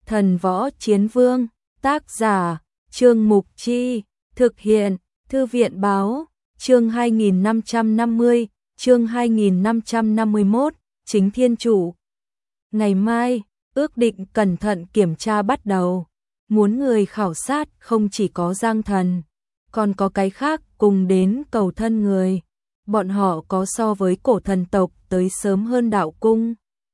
Thần Võ Chiến Vương, tác giả, Trương Mục Chi, thực hiện, Thư viện báo, chương 2550, chương 2551, chính thiên chủ. Ngày mai, ước định cẩn thận kiểm tra bắt đầu. Muốn người khảo sát không chỉ có Giang Thần, còn có cái khác cùng đến cầu thân người. Bọn họ có so với cổ thần tộc tới sớm hơn đạo cung.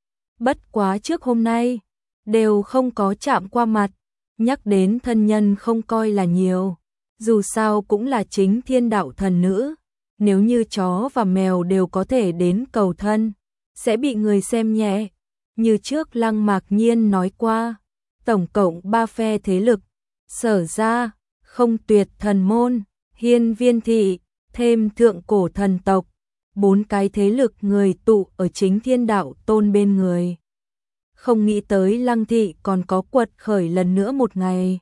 Bất quá trước hôm nay, đều không có chạm qua mặt, nhắc đến thân nhân không coi là nhiều. Dù sao cũng là chính thiên đạo thần nữ, nếu như chó và mèo đều có thể đến cầu thân, sẽ bị người xem nhẹ. Như trước Lăng Mạc Nhiên nói qua, tổng cộng 3 phe thế lực, Sở Gia, Không Tuyệt Thần Môn, Hiên Viên Thị, thêm Thượng Cổ Thần Tộc, 4 cái thế lực người tụ ở chính thiên đạo tôn bên người. Không nghĩ tới Lăng Thị còn có quật khởi lần nữa một ngày.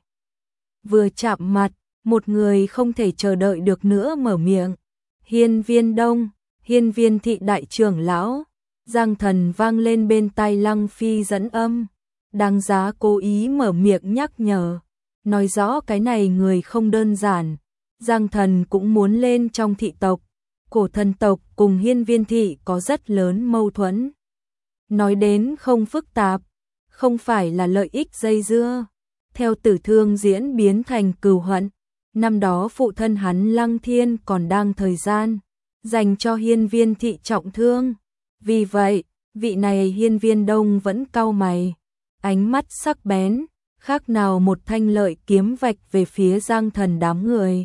Vừa chạm mặt, một người không thể chờ đợi được nữa mở miệng. Hiên Viên Đông, Hiên Viên Thị đại trưởng lão. Giang Thần vang lên bên tai Lăng Phi dẫn âm. Đáng giá cố ý mở miệng nhắc nhở. Nói rõ cái này người không đơn giản. Giang Thần cũng muốn lên trong thị tộc. Cổ thần tộc cùng Hiên Viên Thị có rất lớn mâu thuẫn. Nói đến không phức tạp, không phải là lợi ích dây dưa. Theo tử thương diễn biến thành cừu hận. Năm đó phụ thân hắn Lăng Thiên còn đang thời gian dành cho Hiên Viên Thị trọng thương. Vì vậy, vị này Hiên Viên Đông vẫn cau mày, ánh mắt sắc bén, khác nào một thanh lợi kiếm vạch về phía Giang Thần đám người.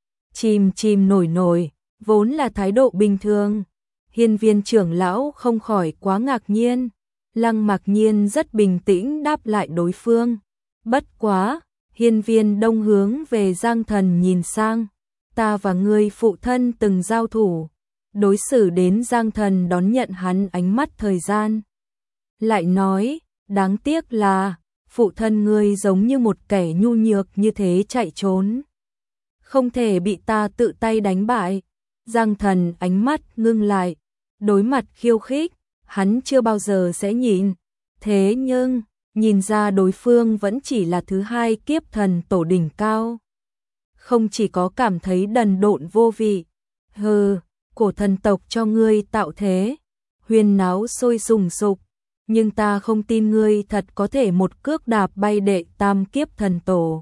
Chìm chìm nổi nổi, vốn là thái độ bình thường. Hiên Viên trưởng lão không khỏi quá ngạc nhiên. Lăng Mạc Nhiên rất bình tĩnh đáp lại đối phương. Bất quá, Hiên Viên Đông hướng về Giang Thần nhìn sang. Ta và ngươi phụ thân từng giao thủ. Đối xử đến Giang Thần đón nhận hắn ánh mắt thời gian. Lại nói, đáng tiếc là, phụ thân ngươi giống như một kẻ nhu nhược như thế chạy trốn. Không thể bị ta tự tay đánh bại. Giang Thần ánh mắt ngưng lại, đối mặt khiêu khích, hắn chưa bao giờ sẽ nhịn. Thế nhưng, nhìn ra đối phương vẫn chỉ là thứ hai kiếp thần tổ đỉnh cao. Không chỉ có cảm thấy đần độn vô vị. Hừ, cổ thần tộc cho ngươi tạo thế, huyên náo sôi sùng sục, nhưng ta không tin ngươi thật có thể một cước đạp bay đệ tam kiếp thần tổ.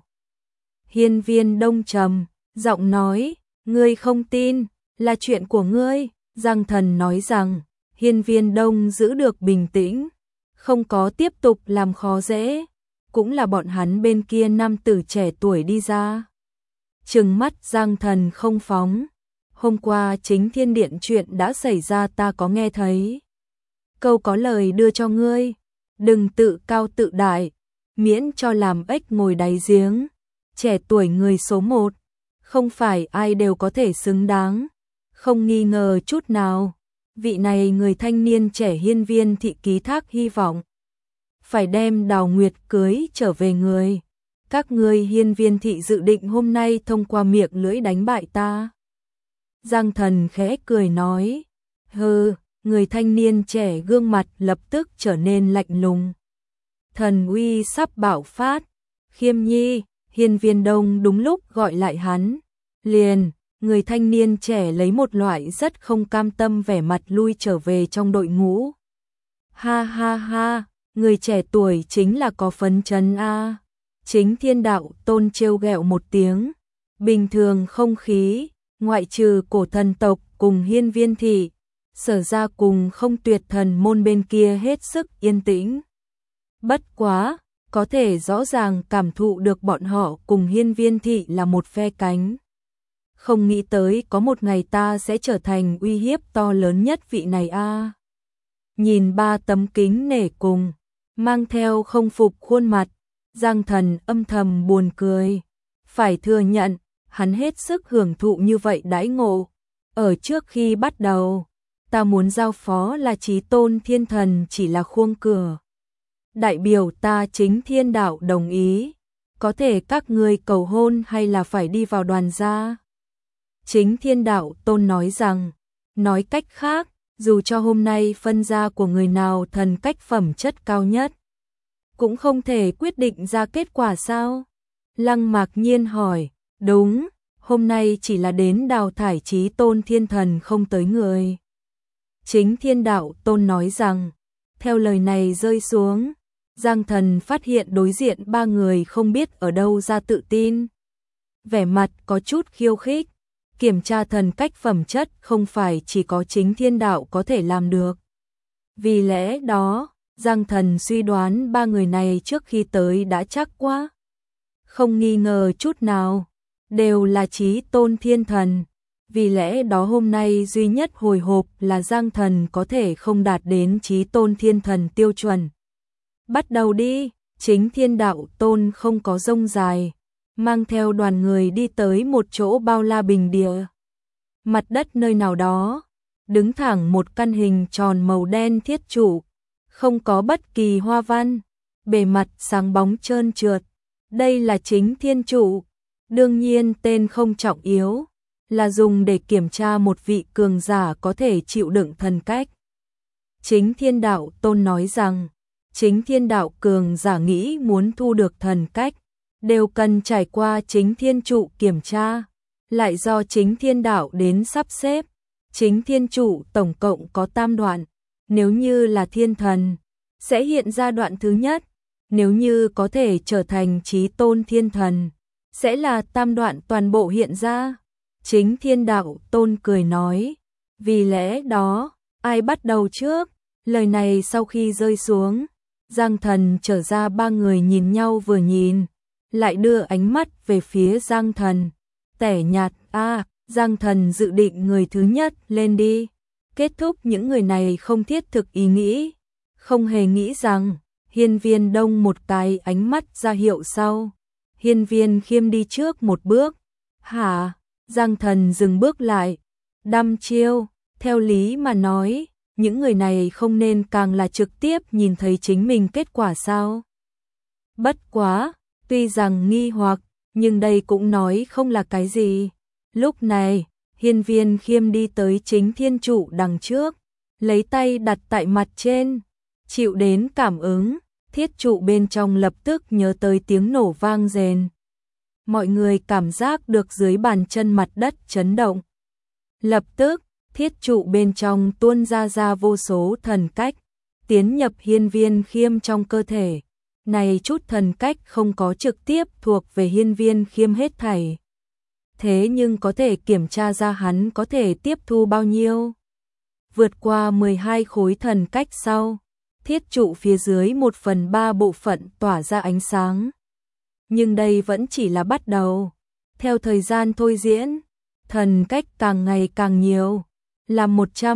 Hiên Viên Đông trầm, giọng nói, ngươi không tin, là chuyện của ngươi. Giang Thần nói rằng, Hiên Viên Đông giữ được bình tĩnh, không có tiếp tục làm khó dễ, cũng là bọn hắn bên kia nam tử trẻ tuổi đi ra. Trừng mắt Giang Thần không phóng. Hôm qua chính thiên điện chuyện đã xảy ra ta có nghe thấy. Câu có lời đưa cho ngươi, đừng tự cao tự đại, miễn cho làm ếch ngồi đáy giếng. Trẻ tuổi người số 1, không phải ai đều có thể xứng đáng. Không nghi ngờ chút nào, vị này người thanh niên trẻ Hiên Viên Thị ký thác hy vọng. Phải đem Đào Nguyệt cưới trở về người. Các ngươi Hiên Viên Thị dự định hôm nay thông qua miệng lưỡi đánh bại ta. Giang Thần khẽ cười nói, hừ, người thanh niên trẻ gương mặt lập tức trở nên lạnh lùng. Thần uy sắp bạo phát. Khiêm Nhi, Hiên Viên Đông đúng lúc gọi lại hắn. Liền, người thanh niên trẻ lấy một loại rất không cam tâm vẻ mặt lui trở về trong đội ngũ. Ha ha ha, người trẻ tuổi chính là có phấn chấn a. Chính thiên đạo tôn trêu ghẹo một tiếng. Bình thường không khí, ngoại trừ cổ thần tộc cùng Hiên Viên Thị, Sở Gia cùng Không Tuyệt Thần Môn bên kia hết sức yên tĩnh. Bất quá, có thể rõ ràng cảm thụ được bọn họ cùng Hiên Viên Thị là một phe cánh. Không nghĩ tới có một ngày ta sẽ trở thành uy hiếp to lớn nhất vị này a. Nhìn 3 tấm kính nể cùng, mang theo không phục khuôn mặt, Giang Thần âm thầm buồn cười. Phải thừa nhận, hắn hết sức hưởng thụ như vậy đãi ngộ. Ở trước khi bắt đầu, ta muốn giao phó là Chí Tôn Thiên Thần chỉ là khuôn cửa. Đại biểu ta chính thiên đạo đồng ý, có thể các ngươi cầu hôn hay là phải đi vào đoàn gia. Chính thiên đạo tôn nói rằng, nói cách khác, dù cho hôm nay phân gia của người nào thần cách phẩm chất cao nhất, cũng không thể quyết định ra kết quả sao? Lăng Mạc Nhiên hỏi, đúng, hôm nay chỉ là đến đào thải Chí Tôn Thiên Thần không tới người. Chính Thiên Đạo Tôn nói rằng, theo lời này rơi xuống, Giang Thần phát hiện đối diện ba người không biết ở đâu ra tự tin. Vẻ mặt có chút khiêu khích, kiểm tra thần cách phẩm chất không phải chỉ có chính Thiên Đạo có thể làm được. Vì lẽ đó, Giang Thần suy đoán ba người này trước khi tới đã chắc quá. Không nghi ngờ chút nào, đều là Chí Tôn Thiên Thần. Vì lẽ đó hôm nay duy nhất hồi hộp là Giang Thần có thể không đạt đến Chí Tôn Thiên Thần tiêu chuẩn. Bắt đầu đi, chính Thiên Đạo Tôn không có rông dài, mang theo đoàn người đi tới một chỗ bao la bình địa. Mặt đất nơi nào đó, đứng thẳng một căn hình tròn màu đen thiết trụ, không có bất kỳ hoa văn, bề mặt sáng bóng trơn trượt. Đây là chính thiên trụ, đương nhiên tên không trọng yếu, là dùng để kiểm tra một vị cường giả có thể chịu đựng thần cách. Chính Thiên Đạo Tôn nói rằng, chính Thiên Đạo cường giả nghĩ muốn thu được thần cách, đều cần trải qua chính thiên trụ kiểm tra, lại do chính Thiên Đạo đến sắp xếp. Chính thiên trụ tổng cộng có tam đoạn, nếu như là thiên thần, sẽ hiện ra đoạn thứ nhất, nếu như có thể trở thành Chí Tôn Thiên Thần, sẽ là tam đoạn toàn bộ hiện ra. Chính Thiên Đạo Tôn cười nói, vì lẽ đó, ai bắt đầu trước? Lời này sau khi rơi xuống, Giang Thần trở ra ba người nhìn nhau vừa nhìn, lại đưa ánh mắt về phía Giang Thần, tẻ nhạt, Giang Thần dự định người thứ nhất lên đi. Kết thúc những người này không thiết thực ý nghĩ, không hề nghĩ rằng Hiên Viên Đông một cái ánh mắt ra hiệu sau. Hiên Viên Khiêm đi trước một bước. Hả? Giang Thần dừng bước lại. Đăm chiêu, theo lý mà nói, những người này không nên càng là trực tiếp nhìn thấy chính mình kết quả sao? Bất quá, tuy rằng nghi hoặc, nhưng đây cũng nói không là cái gì. Lúc này, Hiên Viên Khiêm đi tới chính thiên trụ đằng trước, lấy tay đặt tại mặt trên, chịu đến cảm ứng, thiết trụ bên trong lập tức nhớ tới tiếng nổ vang rền. Mọi người cảm giác được dưới bàn chân mặt đất chấn động. Lập tức, thiết trụ bên trong tuôn ra vô số thần cách, tiến nhập Hiên Viên Khiêm trong cơ thể. Này chút thần cách không có trực tiếp thuộc về Hiên Viên Khiêm hết thảy. Thế nhưng có thể kiểm tra ra hắn có thể tiếp thu bao nhiêu. Vượt qua 12 khối thần cách sau, thiết trụ phía dưới 1/3 bộ phận tỏa ra ánh sáng. Nhưng đây vẫn chỉ là bắt đầu. Theo thời gian thôi diễn, thần cách càng ngày càng nhiều, là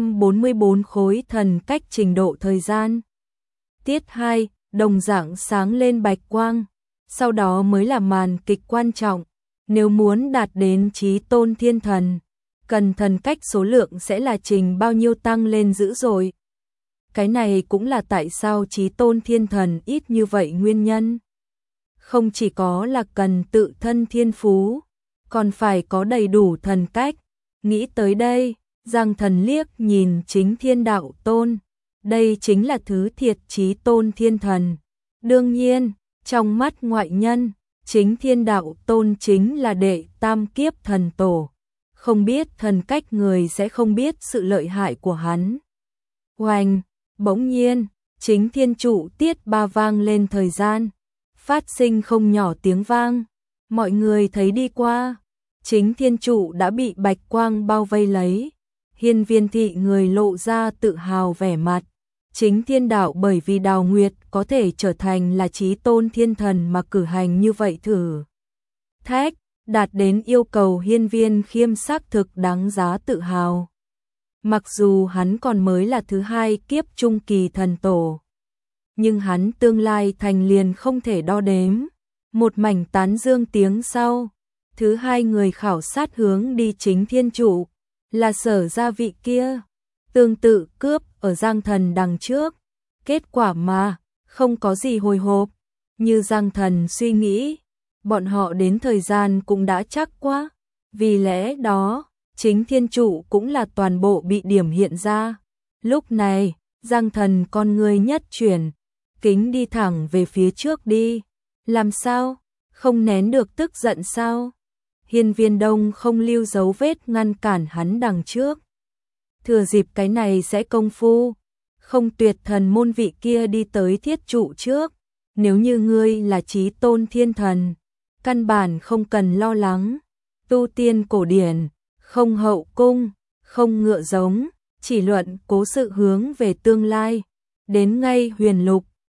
144 khối thần cách trình độ thời gian. Tiết 2, đồng dạng sáng lên bạch quang, sau đó mới là màn kịch quan trọng. Nếu muốn đạt đến Chí Tôn Thiên Thần, cần thần cách số lượng sẽ là trình bao nhiêu tăng lên dữ dội. Cái này cũng là tại sao Chí Tôn Thiên Thần ít như vậy nguyên nhân. Không chỉ có là cần tự thân thiên phú, còn phải có đầy đủ thần cách. Nghĩ tới đây, Giang Thần liếc nhìn chính Thiên Đạo Tôn. Đây chính là thứ thiệt Chí Tôn Thiên Thần. Đương nhiên, trong mắt ngoại nhân, chính Thiên Đạo Tôn chính là đệ tam kiếp thần tổ. Không biết thần cách người sẽ không biết sự lợi hại của hắn. Oanh, bỗng nhiên, chính thiên trụ tiết ba vang lên thời gian. Phát sinh không nhỏ tiếng vang. Mọi người thấy đi qua. Chính thiên trụ đã bị bạch quang bao vây lấy. Hiên Viên thị người lộ ra tự hào vẻ mặt. Chính Thiên Đạo bởi vì Đào Nguyệt có thể trở thành là Chí Tôn Thiên Thần mà cử hành như vậy thử thách, đạt đến yêu cầu Hiên Viên Khiêm xác thực đáng giá tự hào. Mặc dù hắn còn mới là thứ hai kiếp trung kỳ thần tổ, nhưng hắn tương lai thành liền không thể đo đếm. Một mảnh tán dương tiếng sau, thứ hai người khảo sát hướng đi chính thiên trụ, là Sở gia vị kia, tương tự cướp ở Giang Thần đằng trước. Kết quả mà, không có gì hồi hộp, như Giang Thần suy nghĩ, bọn họ đến thời gian cũng đã chắc quá. Vì lẽ đó, chính thiên trụ cũng là toàn bộ bị điểm hiện ra. Lúc này, Giang Thần con người nhất chuyển, kính đi thẳng về phía trước đi. Làm sao? Không nén được tức giận sao? Hiên Viên Đông không lưu dấu vết ngăn cản hắn đằng trước. Thừa dịp cái này sẽ công phu, không tuyệt thần môn vị kia đi tới thiết trụ trước. Nếu như ngươi là chí tôn thiên thần, căn bản không cần lo lắng. Tu tiên cổ điển, không hậu cung, không ngựa giống, chỉ luận cố sự hướng về tương lai. Đến ngay huyền lục,